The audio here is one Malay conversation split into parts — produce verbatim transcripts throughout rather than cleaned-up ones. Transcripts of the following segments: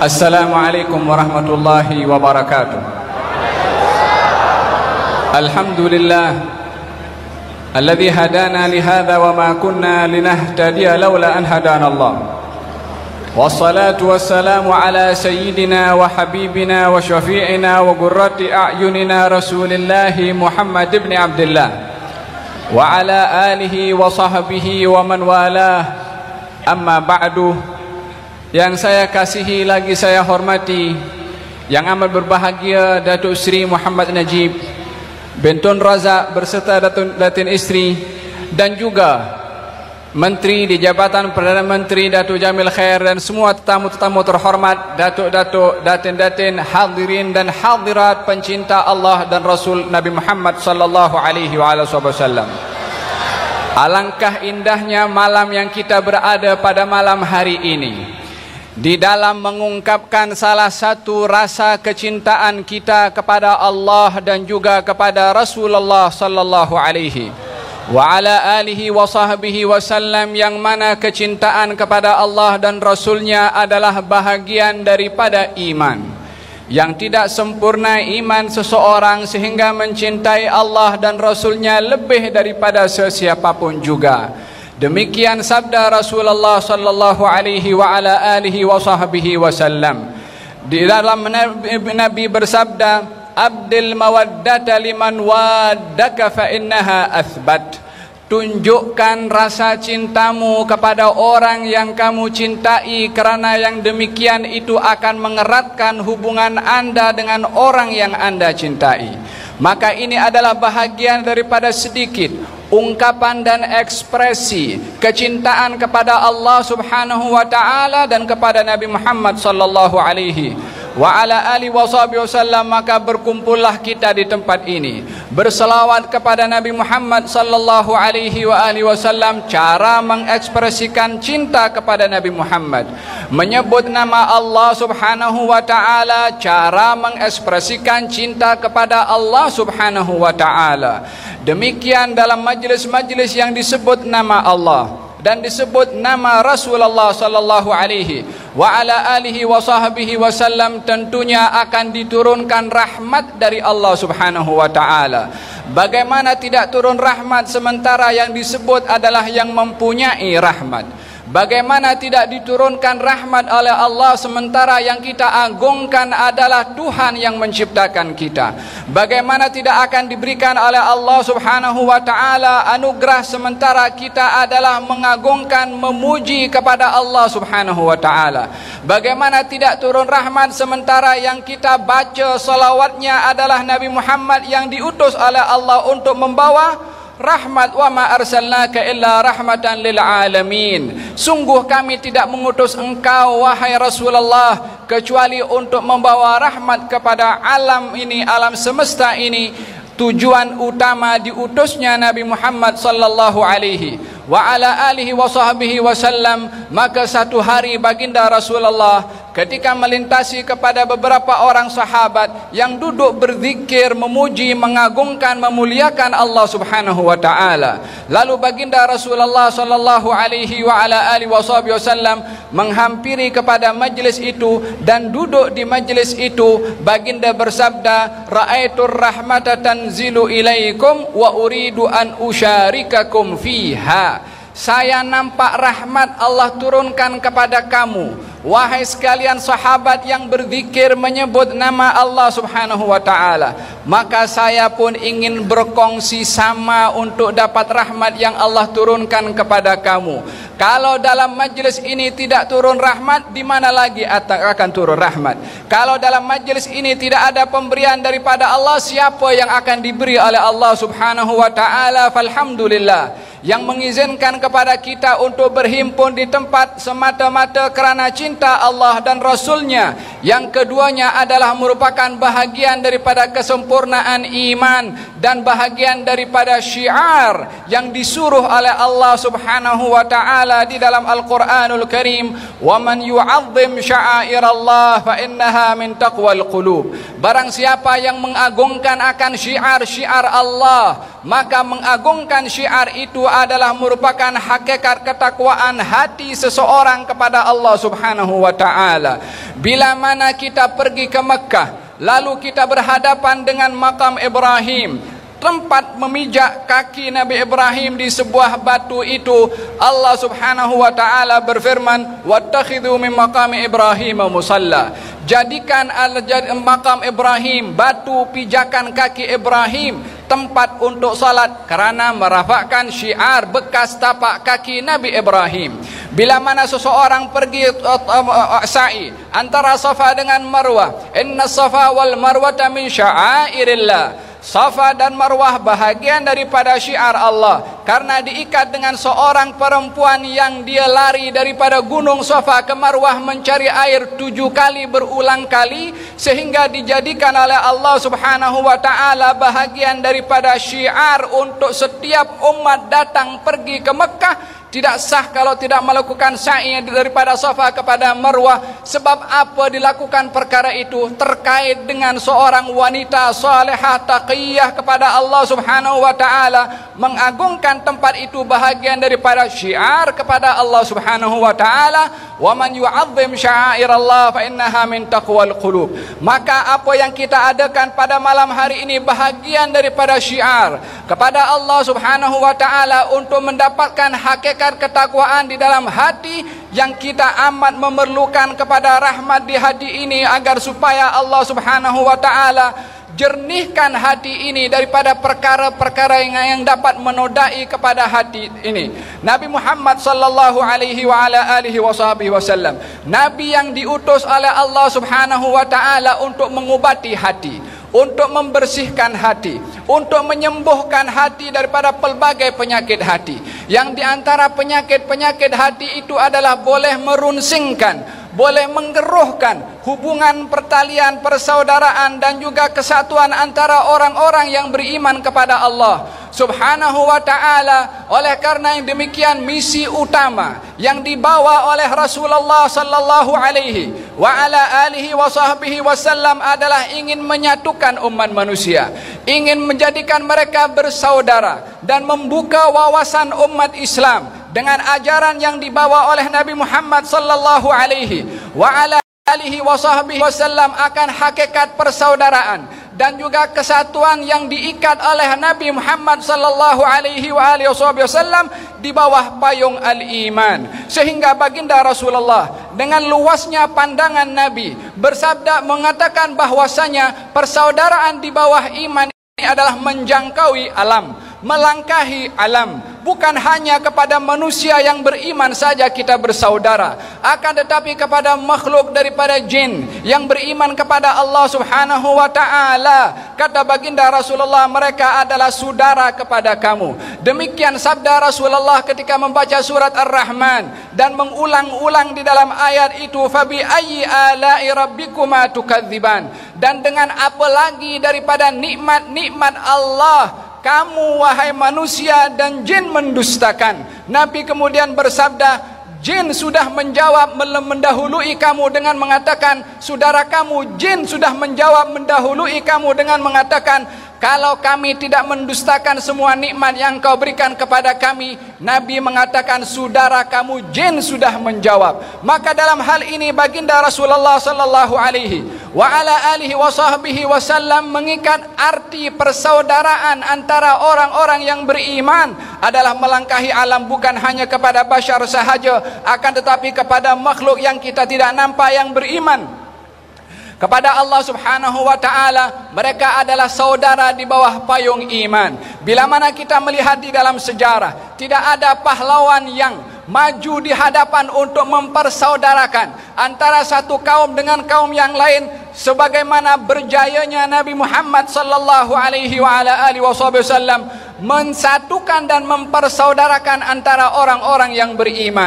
Assalamualaikum warahmatullahi wabarakatuh. Alhamdulillah alladzi hadana lihadza wa ma kunna linahtadiya laula an hadana Allah. Wassalatu wassalamu ala sayyidina wa habibina wa syafi'ina wa qurrati a'yunina Rasulillahi Muhammad ibn Abdullah wa ala alihi wa sahbihi wa man walah. Amma ba'du. Yang saya kasihi lagi saya hormati, yang amat berbahagia Datuk Seri Muhammad Najib bin Tun Razak berserta Datuk Datin Isteri, dan juga Menteri di Jabatan Perdana Menteri Datuk Jamil Khair, dan semua tetamu-tetamu terhormat, Datuk-datuk, datin-datin, hadirin dan hadirat pencinta Allah dan Rasul Nabi Muhammad sallallahu alaihi wasallam. Alangkah indahnya malam yang kita berada pada malam hari ini, di dalam mengungkapkan salah satu rasa kecintaan kita kepada Allah dan juga kepada Rasulullah sallallahu alaihi wa ala alihi wa sahbihi wasallam, yang mana kecintaan kepada Allah dan Rasulnya adalah bahagian daripada iman. Yang tidak sempurna iman seseorang sehingga mencintai Allah dan Rasulnya lebih daripada sesiapapun juga. Demikian sabda Rasulullah sallallahu alaihi wa ala alihi wa sahbihi wasallam. Di dalam Nabi bersabda, "Abdil mawaddata liman waddaka fa innaha athbat." Tunjukkan rasa cintamu kepada orang yang kamu cintai, kerana yang demikian itu akan mengeratkan hubungan Anda dengan orang yang Anda cintai. Maka ini adalah bahagian daripada sedikit ungkapan dan ekspresi kecintaan kepada Allah Subhanahu wa taala dan kepada Nabi Muhammad sallallahu alaihi wa ala alihi wasallam. Maka berkumpullah kita di tempat ini berselawat kepada Nabi Muhammad sallallahu alaihi wa alihi wasallam. Cara mengekspresikan cinta kepada Nabi Muhammad, menyebut nama Allah Subhanahu wa taala, cara mengekspresikan cinta kepada Allah Subhanahu wa taala. Demikian dalam majlis-majlis yang disebut nama Allah dan disebut nama Rasulullah sallallahu alaihi wa ala alihi wa sahbihi wasallam, tentunya akan diturunkan rahmat dari Allah Subhanahu wa taala. Bagaimana tidak turun rahmat sementara yang disebut adalah yang mempunyai rahmat? Bagaimana tidak diturunkan rahmat oleh Allah sementara yang kita agungkan adalah Tuhan yang menciptakan kita? Bagaimana tidak akan diberikan oleh Allah Subhanahu wa taala anugerah sementara kita adalah mengagungkan, memuji kepada Allah Subhanahu wa taala? Bagaimana tidak turun rahmat sementara yang kita baca salawatnya adalah Nabi Muhammad yang diutus oleh Allah untuk membawa rahmat? Wa ma arsalnaka illa rahmatan lil alamin. Sungguh kami tidak mengutus engkau wahai Rasulullah kecuali untuk membawa rahmat kepada alam ini, alam semesta ini. Tujuan utama diutusnya Nabi Muhammad sallallahu alaihi wa ala alihi wa sahbihi wasallam. Maka satu hari baginda Rasulullah ketika melintasi kepada beberapa orang sahabat yang duduk berzikir, memuji, mengagungkan, memuliakan Allah Subhanahu wa taala, lalu baginda Rasulullah sallallahu alaihi wa ala alihi wasallam menghampiri kepada majlis itu dan duduk di majlis itu. Baginda bersabda, "Ra'aitur rahmata tanzilu ilaikum wa uridu an usyarikakum fiha." Saya nampak rahmat Allah turunkan kepada kamu, wahai sekalian sahabat yang berzikir menyebut nama Allah Subhanahu wa taala. Maka saya pun ingin berkongsi sama untuk dapat rahmat yang Allah turunkan kepada kamu. Kalau dalam majlis ini tidak turun rahmat, di mana lagi akan turun rahmat? Kalau dalam majlis ini tidak ada pemberian daripada Allah, siapa yang akan diberi oleh Allah Subhanahu wa taala? Falhamdulillah, yang mengizinkan kepada kita untuk berhimpun di tempat semata-mata kerana cinta Allah dan Rasulnya. Yang keduanya adalah merupakan bahagian daripada kesempurnaan iman dan bahagian daripada syiar yang disuruh oleh Allah Subhanahu wa taala di dalam Al-Quranul Karim, "Wa man yu'azzim sya'airallah fa innaha min taqwal qulub." Barang siapa yang mengagungkan akan syiar-syiar Allah, maka mengagungkan syiar itu adalah merupakan hakikat ketakwaan hati seseorang kepada Allah Subhanahu wa taala. Bila mana kita pergi ke Mekah, lalu kita berhadapan dengan makam Ibrahim, tempat memijak kaki Nabi Ibrahim di sebuah batu itu, Allah Subhanahu wa taala berfirman, wattakhidhu min maqami Ibrahim musalla. Jadikan makam Ibrahim, batu pijakan kaki Ibrahim, tempat untuk salat, kerana merafakkan syiar bekas tapak kaki Nabi Ibrahim. Bila mana seseorang pergi uh, uh, uh, sa'i antara Safa dengan Marwah, inna Safa wal Marwata min sya'airillah. Safa dan Marwah bahagian daripada syiar Allah, karena diikat dengan seorang perempuan yang dia lari daripada gunung Safa ke Marwah mencari air tujuh kali berulang kali, sehingga dijadikan oleh Allah Subhanahu wa taala bahagian daripada syiar untuk setiap umat datang pergi ke Mekah. Tidak sah kalau tidak melakukan sa'i daripada Safa kepada Marwah. Sebab apa dilakukan perkara itu? Terkait dengan seorang wanita salihah taqiyah kepada Allah Subhanahu wa taala, mengagungkan tempat itu bahagian daripada syiar kepada Allah Subhanahu wa taala. Wa man yu'azzim sya'airallah fa innaha min taqwal qulub. Maka apa yang kita adakan pada malam hari ini bahagian daripada syiar kepada Allah Subhanahu wa taala untuk mendapatkan hakikat ketakwaan di dalam hati, yang kita amat memerlukan kepada rahmat di hati ini, agar supaya Allah Subhanahu wa taala jernihkan hati ini daripada perkara-perkara yang, yang dapat menodai kepada hati ini. Nabi Muhammad sallallahu alaihi wa ala alihi wasallam, nabi yang diutus oleh Allah Subhanahu wa taala untuk mengubati hati, untuk membersihkan hati, untuk menyembuhkan hati daripada pelbagai penyakit hati. Yang di antara penyakit-penyakit hati itu adalah boleh merunsingkan, boleh menggeruhkan hubungan pertalian persaudaraan dan juga kesatuan antara orang-orang yang beriman kepada Allah Subhanahu wa taala. Oleh karena yang demikian, misi utama yang dibawa oleh Rasulullah sallallahu alaihi wa ala alihi wa sahbihi wasallam adalah ingin menyatukan umat manusia, ingin menjadikan mereka bersaudara dan membuka wawasan umat Islam dengan ajaran yang dibawa oleh Nabi Muhammad sallallahu alaihi wa ala alihi wa sahbihi wasallam akan hakikat persaudaraan dan juga kesatuan yang diikat oleh Nabi Muhammad sallallahu alaihi wa alihi wasallam di bawah payung al-iman. Sehingga baginda Rasulullah dengan luasnya pandangan Nabi bersabda mengatakan bahwasanya persaudaraan di bawah iman ini adalah menjangkaui alam, melangkahi alam. Bukan hanya kepada manusia yang beriman saja kita bersaudara, akan tetapi kepada makhluk daripada jin yang beriman kepada Allah Subhanahu wa taala. Kata baginda Rasulullah, mereka adalah saudara kepada kamu. Demikian sabda Rasulullah ketika membaca surat Ar-Rahman dan mengulang-ulang di dalam ayat itu, fabi ayyi ala'i rabbikuma tukadziban. Dan dengan apa lagi daripada nikmat-nikmat Allah kamu wahai manusia dan jin mendustakan. Nabi kemudian bersabda, jin sudah menjawab mendahului kamu dengan mengatakan, saudara kamu jin sudah menjawab mendahului kamu dengan mengatakan, kalau kami tidak mendustakan semua nikmat yang kau berikan kepada kami. Nabi mengatakan, saudara kamu jin sudah menjawab. Maka dalam hal ini baginda Rasulullah sallallahu alaihi wa ala alihi wa sahbihi wasallam mengikat arti persaudaraan antara orang-orang yang beriman adalah melangkahi alam, bukan hanya kepada bashar sahaja, akan tetapi kepada makhluk yang kita tidak nampak yang beriman kepada Allah Subhanahu wa taala. Mereka adalah saudara di bawah payung iman. Bila mana kita melihat di dalam sejarah, tidak ada pahlawan yang maju di hadapan untuk mempersaudarakan antara satu kaum dengan kaum yang lain sebagaimana berjayanya Nabi Muhammad sallallahu alaihi wa ala alihi wasallam mensatukan dan mempersaudarakan antara orang-orang yang beriman.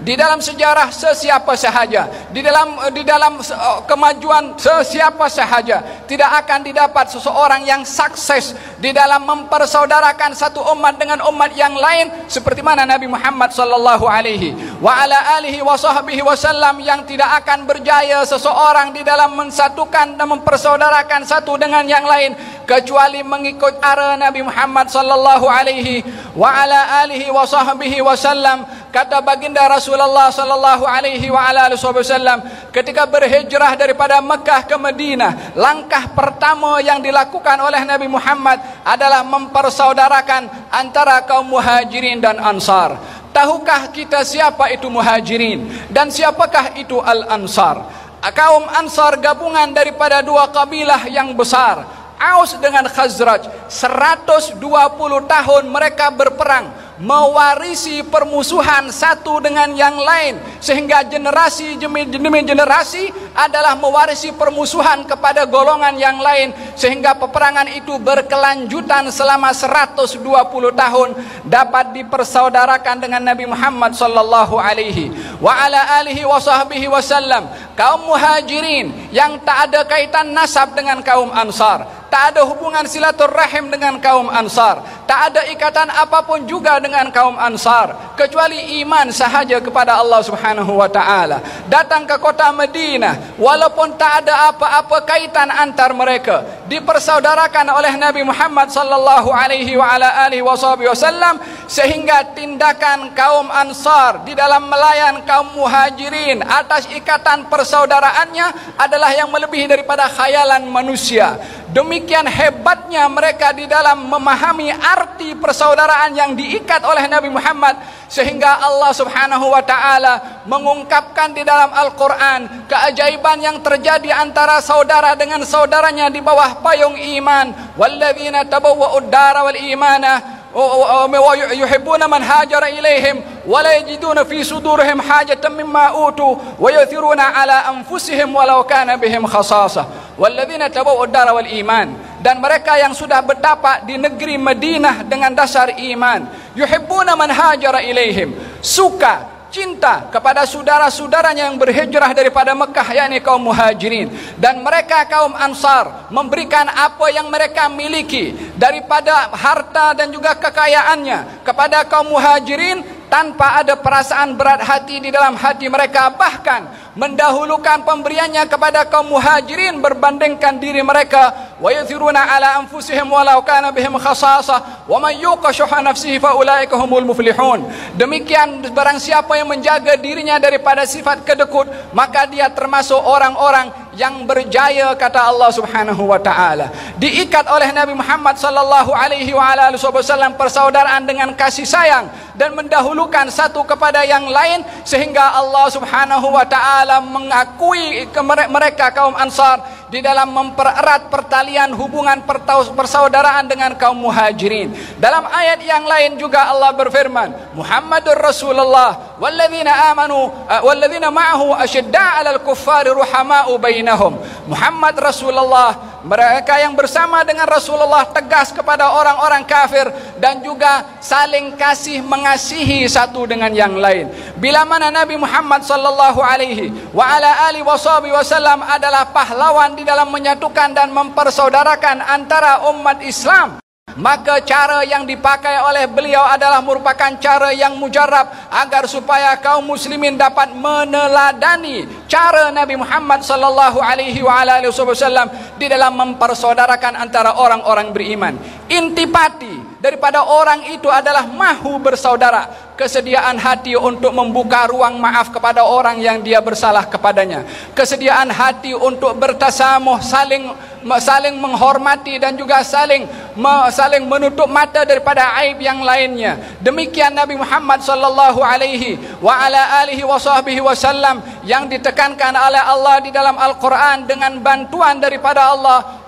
di dalam sejarah sesiapa sahaja, di dalam di dalam kemajuan sesiapa sahaja, tidak akan didapat seseorang yang sukses di dalam mempersaudarakan satu umat dengan umat yang lain seperti mana Nabi Muhammad sallallahu alaihi wa ala alihi wa sahbihi wasallam, yang tidak akan berjaya seseorang di dalam mensatukan dan mempersaudarakan satu dengan yang lain kecuali mengikut arah Nabi Muhammad sallallahu alaihi wa ala alihi wa sahbihi wasallam. Kata baginda Rasulullah sallallahu alaihi wa ala alihi wasallam ketika berhijrah daripada Mekah ke Madinah, langkah pertama yang dilakukan oleh Nabi Muhammad adalah mempersaudarakan antara kaum Muhajirin dan Ansar. Tahukah kita siapa itu Muhajirin dan siapakah itu Al-Ansar? Kaum Ansar gabungan daripada dua kabilah yang besar, Aus dengan Khazraj. seratus dua puluh tahun mereka berperang, mewarisi permusuhan satu dengan yang lain, sehingga generasi demi generasi adalah mewarisi permusuhan kepada golongan yang lain, sehingga peperangan itu berkelanjutan selama seratus dua puluh tahun dapat dipersaudarakan dengan Nabi Muhammad sallallahu alaihi wa ala alihi wa sahbihi wasallam. Kaum Muhajirin yang tak ada kaitan nasab dengan kaum Ansar, tak ada hubungan silaturahim dengan kaum Ansar, tak ada ikatan apapun juga dengan kaum Ansar kecuali iman sahaja kepada Allah Subhanahu wa taala. Datang ke kota Madinah walaupun tak ada apa-apa kaitan antar mereka, dipersaudarakan oleh Nabi Muhammad sallallahu alaihi wa ala alihi wasallam, sehingga tindakan kaum Ansar di dalam melayan kaum Muhajirin atas ikatan persaudaraannya adalah yang melebihi daripada khayalan manusia. Demikian hebatnya mereka di dalam memahami arti persaudaraan yang diikat oleh Nabi Muhammad, sehingga Allah Subhanahu wa taala mengungkapkan di dalam Al-Quran keajaiban yang terjadi antara saudara dengan saudaranya di bawah payung iman. Walladzina tabawwa'ud dara wal imana yuhibbuna man hajara ilaihim wa la yajiduna fi sudurihim hajatan mimma utu wa yuthiruna ala anfusihim walau kana bihim khasasah. Walladzina tabawwa'ud dara wal iman, dan mereka yang sudah bertapak di negeri Madinah dengan dasar iman, yuhibbuna man hajara ilaihim, suka cinta kepada saudara-saudaranya yang berhijrah daripada Mekah, yakni kaum Muhajirin. Dan mereka kaum Ansar memberikan apa yang mereka miliki daripada harta dan juga kekayaannya kepada kaum Muhajirin tanpa ada perasaan berat hati di dalam hati mereka, bahkan mendahulukan pemberiannya kepada kaum Muhajirin berbandingkan diri mereka. Wa yuthiruna ala anfusihim walau kana bihim khasasah wa man yuqa shuha nafsihi fa ulaika humul muflihun. Demikian barang siapa yang menjaga dirinya daripada sifat kedekut, maka dia termasuk orang-orang yang berjaya, kata Allah Subhanahu wa taala. Diikat oleh Nabi Muhammad sallallahu alaihi wa alihi wasallam persaudaraan dengan kasih sayang dan mendahulukan satu kepada yang lain, sehingga Allah Subhanahu wa taala mengakui mereka kaum Ansar di dalam mempererat pertalian hubungan persaudaraan dengan kaum Muhajirin. Dalam ayat yang lain juga Allah berfirman, Muhammadur Rasulullah walladzina amanu walladzina ma'ahu ashidda'a 'alal kuffari ruhama'u bainahum. Muhammad Rasulullah, mereka yang bersama dengan Rasulullah tegas kepada orang-orang kafir dan juga saling kasih mengasihi satu dengan yang lain. Bila mana Nabi Muhammad sallallahu alaihi wa ala alihi wasallam adalah pahlawan di dalam menyatukan dan mempersaudarakan antara umat Islam, maka cara yang dipakai oleh beliau adalah merupakan cara yang mujarab agar supaya kaum muslimin dapat meneladani cara Nabi Muhammad sallallahu alaihi wa ala alihi wasallam di dalam mempersaudarakan antara orang-orang beriman. Intipati daripada orang itu adalah mahu bersaudara, kesediaan hati untuk membuka ruang maaf kepada orang yang dia bersalah kepadanya, kesediaan hati untuk bertasamuh, saling saling menghormati dan juga saling saling menutup mata daripada aib yang lainnya. Demikian Nabi Muhammad sallallahu alaihi wa ala alihi wasahbihi wasallam yang ditekankan oleh Allah di dalam Al-Quran dengan bantuan daripada Allah.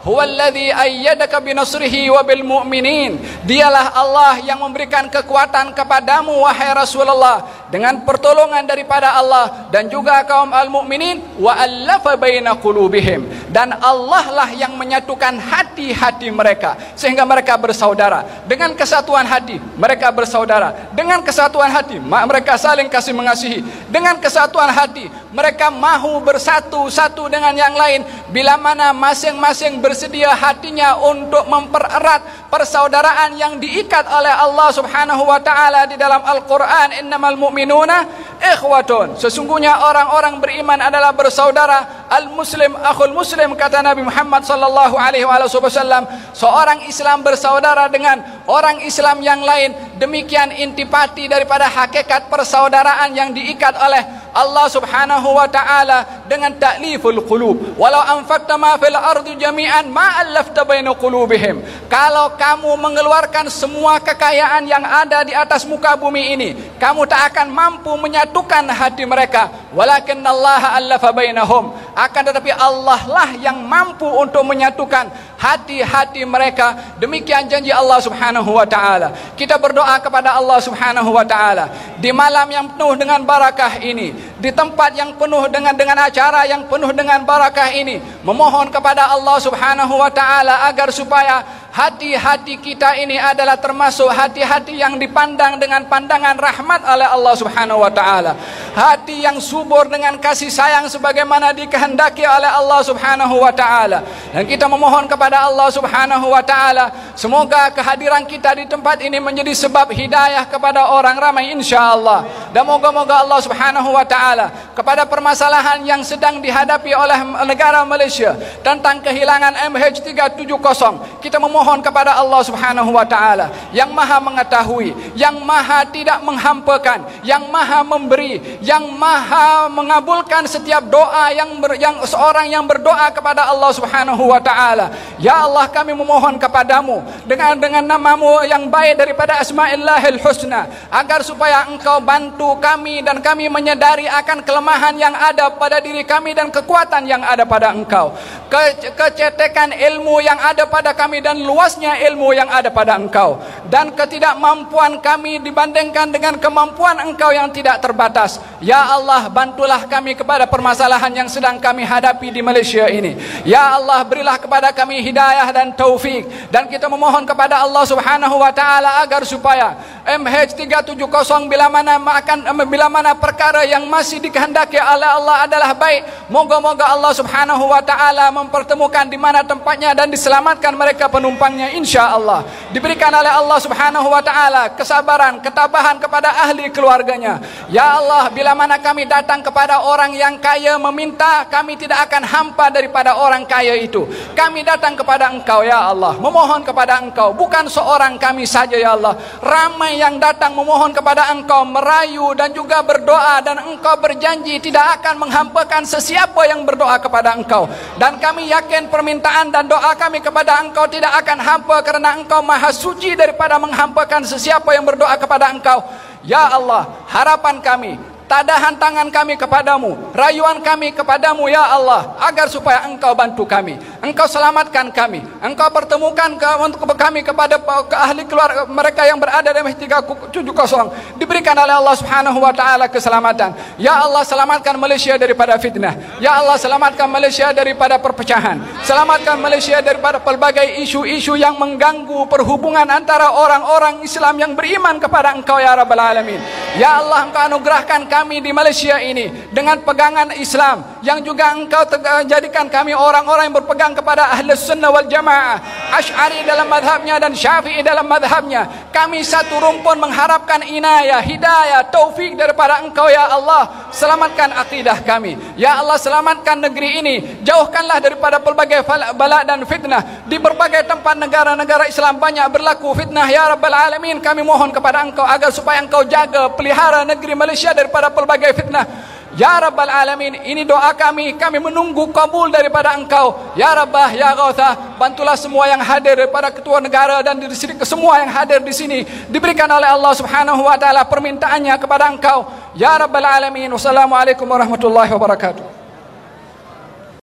huwallazi ayyadaka binasrihi wa bil mu'minin. Dialah Allah yang memberikan kekuatan kepadamu wahai Rasulullah dengan pertolongan daripada Allah dan juga kaum al-mu'minin, wa allafa baina qulubihim, dan Allah lah yang menyatukan hati-hati mereka sehingga mereka bersaudara. Dengan kesatuan hati mereka bersaudara, dengan kesatuan hati mereka saling kasih mengasihi, dengan kesatuan hati mereka mahu bersatu satu dengan yang lain, bila mana masing-masing bersedia hatinya untuk mempererat persaudaraan yang diikat oleh Allah Subhanahu wa taala di dalam Al-Qur'an, innamal mu'minuna ikhwatun, sesungguhnya orang-orang beriman adalah bersaudara. Al-muslim akhul muslim, kata Nabi Muhammad sallallahu alaihi wasallam, seorang Islam bersaudara dengan orang Islam yang lain, demikian intipati daripada hakikat persaudaraan yang diikat oleh Allah Subhanahu wa taala dengan ta'liful qulub. Walau anfaqta ma fil ardi jami'an ma allafta baina qulubihim. Kalau kamu mengeluarkan semua kekayaan yang ada di atas muka bumi ini, kamu tak akan mampu menyatukan hati mereka. Walakinnallaha allafa bainahum. Akan tetapi Allah lah yang mampu untuk menyatukan hati-hati mereka. Demikian janji Allah Subhanahu wa taala. Kita berdoa kepada Allah Subhanahu wa taala di malam yang penuh dengan barakah ini, di tempat yang penuh dengan dengan acara yang penuh dengan barakah ini, memohon kepada Allah Subhanahu wa taala agar supaya hati-hati kita ini adalah termasuk hati-hati yang dipandang dengan pandangan rahmat oleh Allah Subhanahu wa taala. Hati yang subur dengan kasih sayang sebagaimana dikehendaki oleh Allah Subhanahu wa taala. Dan kita memohon kepada Allah Subhanahu wa taala, semoga kehadiran kita di tempat ini menjadi sebab hidayah kepada orang ramai insyaallah. Dan moga-moga Allah Subhanahu wa taala kepada permasalahan yang sedang dihadapi oleh negara Malaysia tentang kehilangan M H tiga tujuh kosong, kita memohon kepada Allah Subhanahu wa taala yang Maha mengetahui, yang Maha tidak menghampakan, yang Maha memberi, yang Maha mengabulkan setiap doa yang ber, yang seorang yang berdoa kepada Allah Subhanahu wa taala. Ya Allah, kami memohon kepadamu dengan dengan namamu yang baik daripada Asma'illahil Husna, agar supaya engkau bantu kami dan kami menyadari akan kelemahan yang ada pada diri kami dan kekuatan yang ada pada engkau, Ke, kecetekan ilmu yang ada pada kami dan luasnya ilmu yang ada pada engkau, dan ketidakmampuan kami dibandingkan dengan kemampuan engkau yang tidak terbatas. Ya Allah, bantulah kami kepada permasalahan yang sedang kami hadapi di Malaysia ini. Ya Allah, berilah kepada kami hidayah dan taufik, dan kita memohon kepada Allah Subhanahu wa taala agar supaya M H tiga tujuh kosong bila mana akan bila mana perkara yang masih dikehendaki oleh Allah adalah baik, moga-moga Allah Subhanahu wa taala mempertemukan di mana tempatnya dan diselamatkan mereka penumpangnya insya-Allah. Diberikan oleh Allah Subhanahu wa taala kesabaran, ketabahan kepada ahli keluarganya. Ya Allah, bila mana kami datang kepada orang yang kaya meminta, kami tidak akan hampa daripada orang kaya itu. Kami datang kepada Engkau ya Allah, memohon kepada Engkau, bukan seorang kami saja ya Allah. Ramai yang datang memohon kepada Engkau, merayu dan juga berdoa, dan Engkau berjanji tidak akan menghampakan sesiapa yang berdoa kepada Engkau. Dan kami yakin permintaan dan doa kami kepada Engkau tidak akan hampa, kerana Engkau maha suci daripada menghampakan sesiapa yang berdoa kepada Engkau. Ya Allah, harapan kami, tadahan tangan kami kepadamu, rayuan kami kepadamu ya Allah, agar supaya Engkau bantu kami, Engkau selamatkan kami, Engkau pertemukan ke, untuk kami kepada ke ahli keluarga mereka yang berada di M H tiga tujuh kosong, diberikan oleh Allah Subhanahu wa taala keselamatan. Ya Allah, selamatkan Malaysia daripada fitnah. Ya Allah, selamatkan Malaysia daripada perpecahan. Selamatkan Malaysia daripada pelbagai isu-isu yang mengganggu perhubungan antara orang-orang Islam yang beriman kepada Engkau ya Rabbal Alamin. Ya Allah, Engkau anugerahkan kami di Malaysia ini dengan pegangan Islam, yang juga Engkau jadikan kami orang-orang yang berpegang kepada Ahlus Sunnah wal Jamaah, Asy'ari dalam madhabnya dan Syafi'i dalam madhabnya. Kami satu rumpun mengharapkan inayah, hidayah, taufik daripada Engkau ya Allah. Selamatkan akidah kami ya Allah, selamatkan negeri ini, jauhkanlah daripada pelbagai bala dan fitnah. Di berbagai tempat negara-negara Islam banyak berlaku fitnah ya Rabbal Alamin. Kami mohon kepada Engkau agar supaya Engkau jaga, pelihara negeri Malaysia daripada pelbagai fitnah ya Rabbal Alamin. Ini doa kami, kami menunggu kabul daripada Engkau ya Rabbah ya Ghautha. Bantulah semua yang hadir daripada ketua negara dan di sini, semua yang hadir di sini, diberikan oleh Allah Subhanahu wa taala permintaannya kepada Engkau ya Rabbal Alamin. Wassalamualaikum warahmatullahi wabarakatuh.